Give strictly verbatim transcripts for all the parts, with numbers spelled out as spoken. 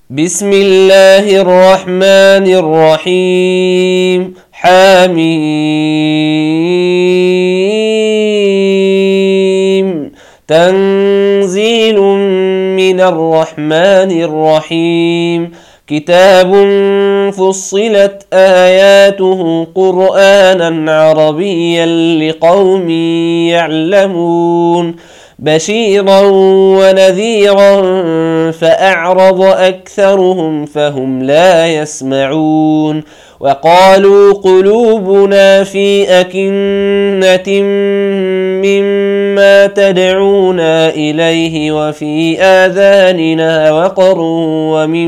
بسم الله الرحمن الرحيم. حميم. تنزيل من الرحمن الرحيم. كتاب فصلت آياته قرآنا عربيا لقوم يعلمون بشيرا ونذيرا فأعرض أكثرهم فهم لا يسمعون. وقالوا قلوبنا في أكنة مما تدعونا إليه وفي آذاننا وقر ومن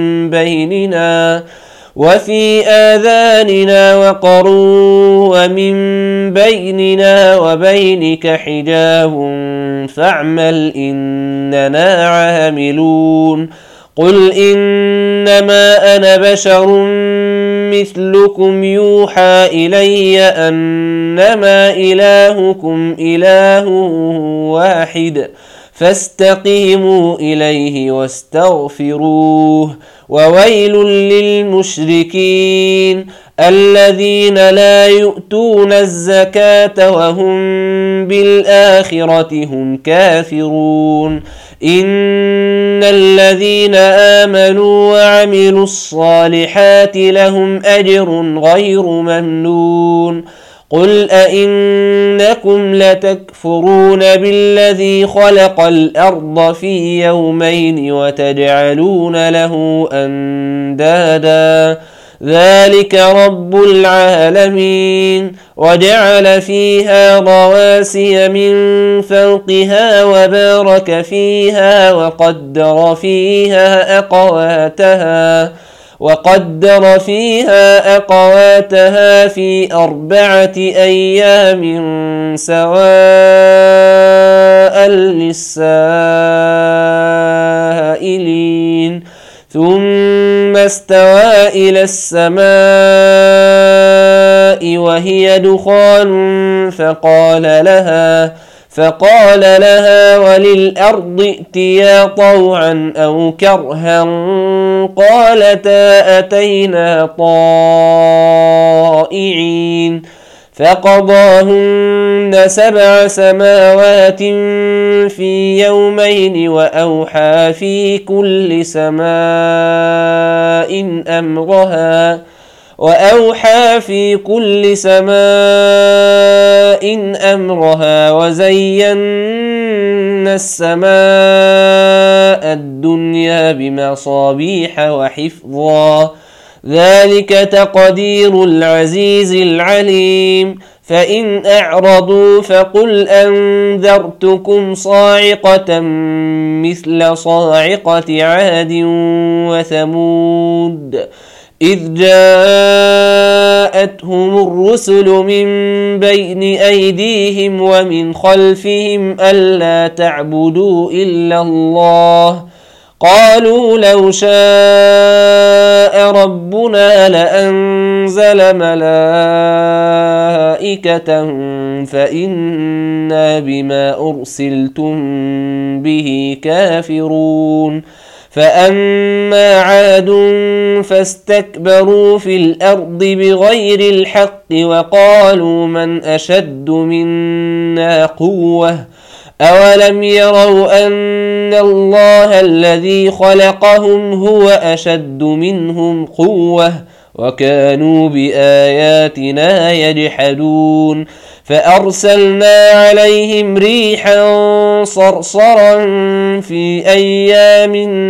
بيننا وفي آذاننا وقر ومن بيننا وبينك حجاب فاعمل إننا عاملون. قل إنما أنا بشر مثلكم يوحى إلي أنما إلهكم إله واحد فاستقيموا إليه واستغفروه. وويل للمشركين الذين لا يؤتون الزكاة وهم بالآخرة هم كافرون. إن الذين آمنوا وعملوا الصالحات لهم أجر غير ممنون. قل أئنكم لتكفرون بالذي خلق الأرض في يومين وتجعلون له أندادا ذلك رب العالمين. وجعل فيها رواسي من فوقها وبارك فيها وقدر فيها أقواتها وقدر فيها أقواتها في أربعة أيام سواء للسائلين. ثم استوى إلى السماء وهي دخان فقال لها فقال لها وللأرض ائتيا طوعا أو كرها قالتا أتينا طائعين. فقضاهن سبع سماوات في يومين وأوحى في كل سماء أمرها وأوحى في كل سماء أمرها وزينا السماء الدنيا بمصابيح وحفظا ذلك تقدير العزيز العليم. فإن أعرضوا فقل أنذرتكم صاعقة مثل صاعقة عاد وثمود إذ جاءتهم الرسل من بين أيديهم ومن خلفهم ألا تعبدوا إلا الله قالوا لو شاء ربنا لأنزل ملائكة فإنا بما أرسلتم به كافرون. فأما عاد فاستكبروا في الأرض بغير الحق وقالوا من أشد منا قوة أولم يروا أن الله الذي خلقهم هو أشد منهم قوة وكانوا بآياتنا يجحدون. فأرسلنا عليهم ريحا صرصرا في أيام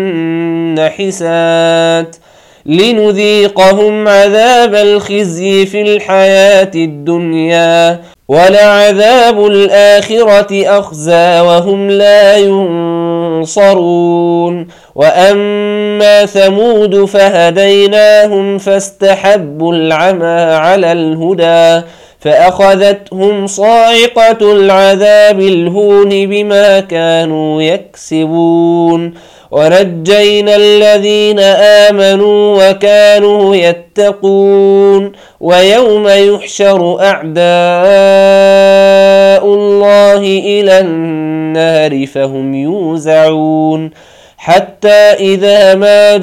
نحسات لنذيقهم عذاب الخزي في الحياة الدنيا ولعذاب الآخرة أخزى وهم لا ينصرون. وأما ثمود فهديناهم فاستحبوا العمى على الهدى فأخذتهم صاعقة العذاب الهون بما كانوا يكسبون. ونجينا الذين آمنوا وكانوا يتقون. ويوم يحشر أعداء الله إلى النار فهم يوزعون حتى إذا ما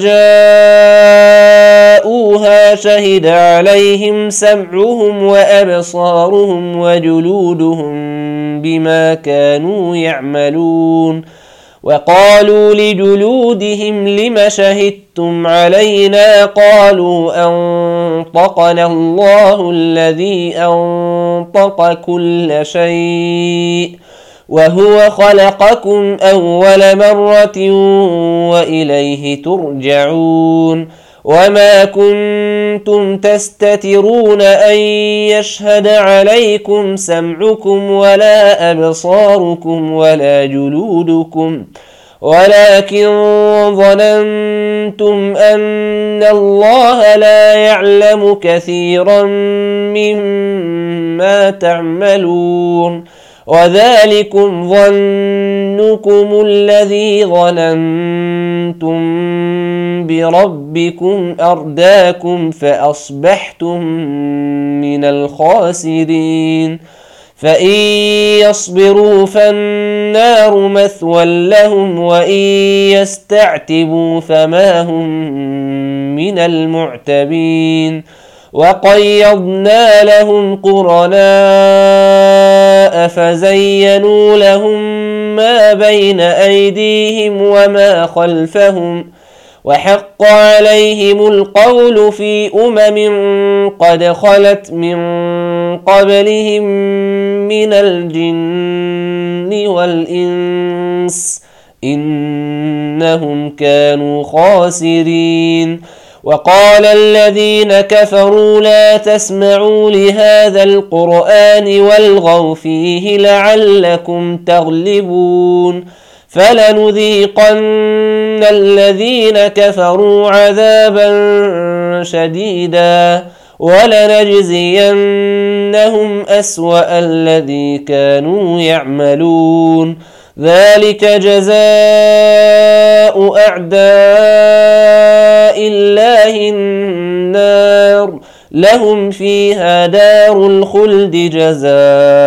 جاءوها شهد عليهم سمعهم وأبصارهم وجلودهم بما كانوا يعملون. وقالوا لجلودهم لم شهدتم علينا؟ قالوا أنطقنا الله الذي أنطق كل شيء وهو خلقكم أول مرة وإليه ترجعون. وما كنتم تستترون أن يشهد عليكم سمعكم ولا أبصاركم ولا جلودكم ولكن ظننتم أن الله لا يعلم كثيرا مما تعملون. وذلكم ظنكم الذي ظننتم بربكم أرداكم فأصبحتم من الخاسرين. فإن يصبروا فالنار مثوى لهم وإن يستعتبوا فما هم من المعتبين. وقيضنا لهم قرناء فزينوا لهم ما بين أيديهم وما خلفهم وحق عليهم القول في أمم قد خلت من قبلهم من الجن والإنس إنهم كانوا خاسرين. وقال الذين كفروا لا تسمعوا لهذا القرآن والغوا فيه لعلكم تغلبون. فلنذيقن الذين كفروا عذابا شديدا ولنجزينهم أسوأ الذي كانوا يعملون. ذلك جزاء أعداء الله النار لهم فيها دار الخلد جزاء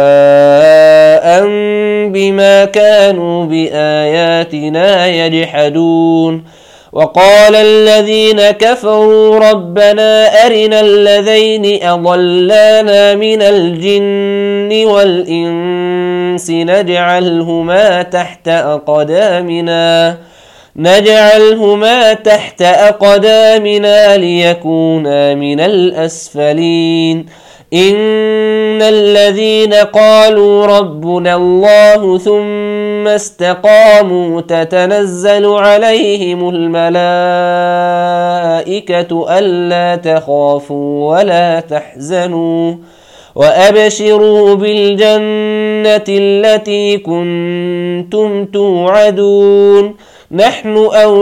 بما كانوا بآياتنا يجحدون. وقال الذين كفروا ربنا أرنا الذين أضلانا من الجن والإنس نجعلهما تحت أقدامنا نجعلهما تحت أقدامنا ليكونا من الأسفلين. إن الذين قالوا ربنا الله ثم استقاموا تتنزل عليهم الملائكة ألا تخافوا ولا تحزنوا وأبشروا بالجنة التي كنتم توعدون. نحن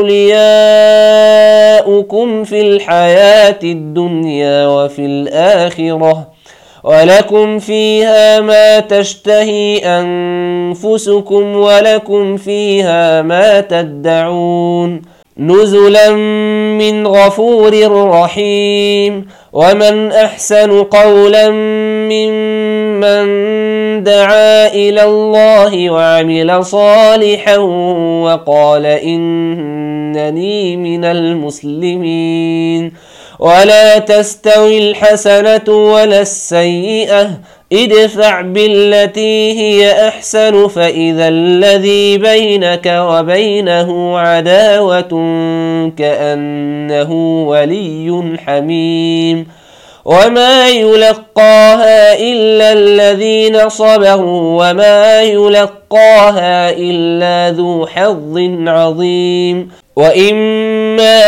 أولياؤكم في الحياة الدنيا وفي الآخرة ولكم فيها ما تشتهي أنفسكم ولكم فيها ما تدعون نزلا من غفور رحيم. ومن أحسن قولا ممن دعا إلى الله وعمل صالحا وقال إنني من المسلمين. ولا تستوي الحسنة ولا السيئة ادفع بالتي هي أحسن فإذا الذي بينك وبينه عداوة كأنه ولي حميم. وما يلقاها إلا الذين صبروا وما يلقاها إلا ذو حظ عظيم. وإما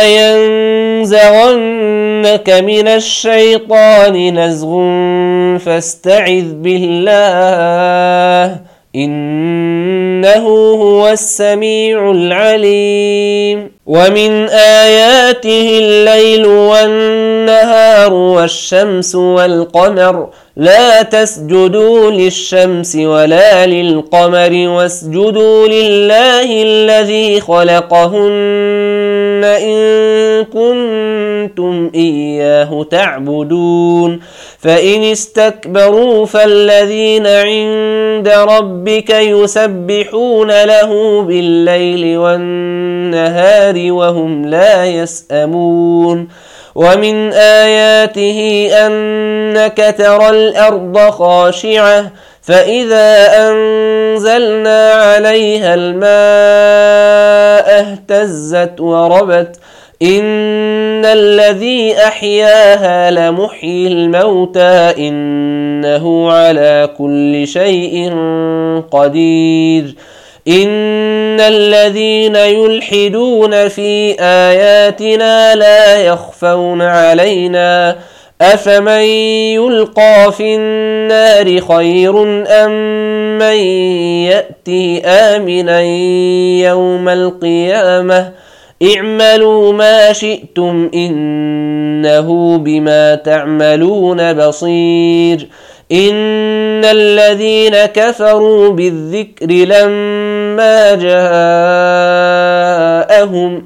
ينزغنك من الشيطان نزغ فاستعذ بالله إنه هو السميع العليم. ومن آياته الليل والنهار والشمس والقمر لا تسجدوا للشمس ولا للقمر واسجدوا لله الذي خلقهن إن كنتم أنتم إياه تعبدون فإن استكبروا فالذين عند ربك يسبحون له بالليل والنهار وهم لا يسأمون ومن آياته أنك ترى الأرض خاشعة فإذا أنزلنا عليها الماء اهتزت وربت إن الذي أحياها لمحيي الموتى إنه على كل شيء قدير إن الذين يلحدون في آياتنا لا يخفون علينا أفمن يلقى في النار خير أم من يأتي آمنا يوم القيامة اعملوا ما شئتم إنه بما تعملون بصير إن الذين كفروا بالذكر لما جاءهم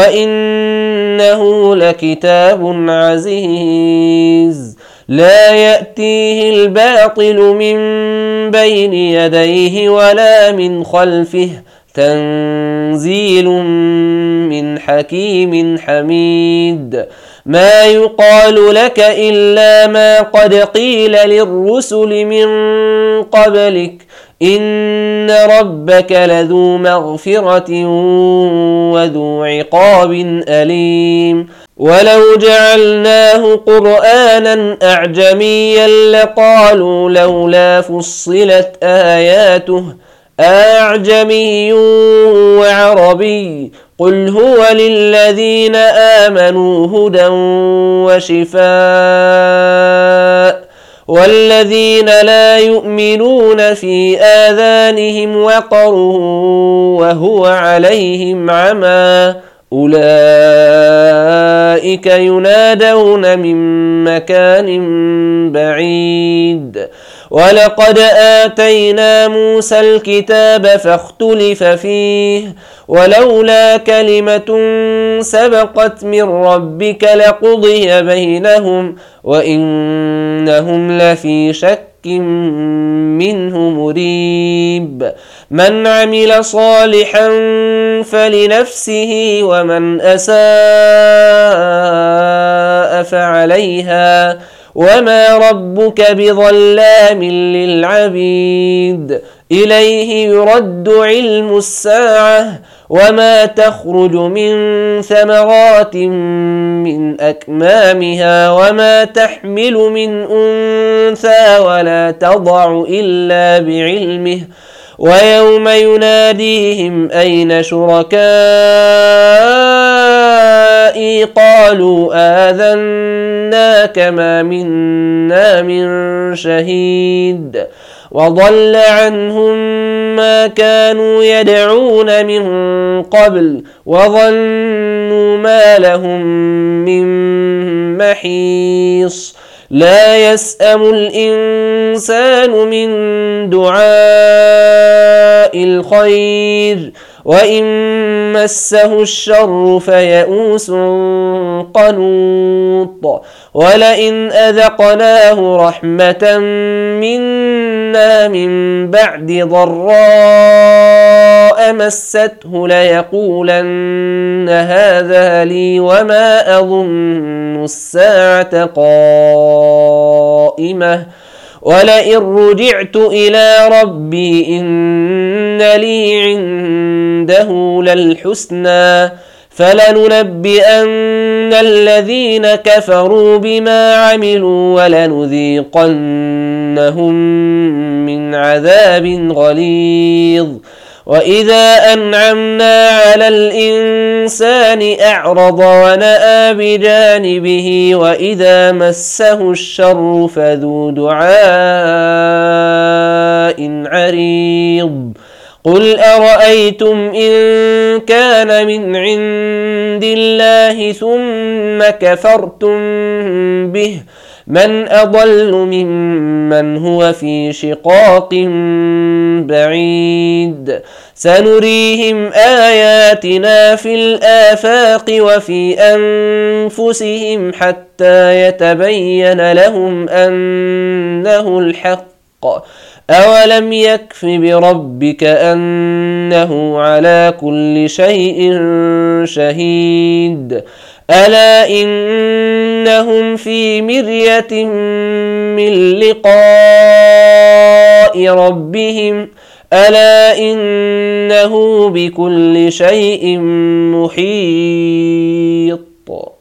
وإنه لكتاب عزيز لا يأتيه الباطل من بين يديه ولا من خلفه تنزيل من حكيم حميد ما يقال لك إلا ما قد قيل للرسل من قبلك إن ربك لذو مغفرة وذو عقاب أليم ولو جعلناه قرآنا أعجميا لقالوا لولا فصلت آياته أعجمي وعربي قل هو للذين آمنوا هدى وشفاء والذين لا يؤمنون في آذانهم وقر وهو عليهم عمى أولئك ينادون من مكان بعيد ولقد آتينا موسى الكتاب فاختلف فيه ولولا كلمة سبقت من ربك لقضي بينهم وإنهم لفي شك منه مريب من عمل صالحا فلنفسه ومن أساء فعليها وما ربك بظلام للعبيد إليه يرد علم الساعة وما تخرج من ثمرات من أكمامها وما تحمل من أنثى ولا تضع إلا بعلمه ويوم يناديهم أين شركائي قالوا آذناك ما منا من شهيد وضل عنهم ما كانوا يدعون من قبل وظنوا ما لهم من محيص لا يسأم الإنسان من دعاء الخير وإن مسه الشر فيئوس قنوط ولئن أذقناه رحمة منا من بعد ضراء مسته ليقولن هذا لي وما أظن الساعة قائمة ولئن رجعت إلى ربي إن لي عنده للحسنى فلننبئن الذين كفروا بما عملوا ولنذيقنهم من عذاب غليظ وإذا أنعمنا على الإنسان أعرض ونأى بجانبه وإذا مسه الشر فذو دعاء عريض قل أرأيتم إن كان من عند الله ثم كفرتم به من أضل ممن هو في شقاق بعيد سنريهم آياتنا في الآفاق وفي أنفسهم حتى يتبين لهم أنه الحق أولم يكف بربك أنه على كل شيء شهيد ألا إنهم في مرية من لقاء ربهم ألا إنه بكل شيء محيط.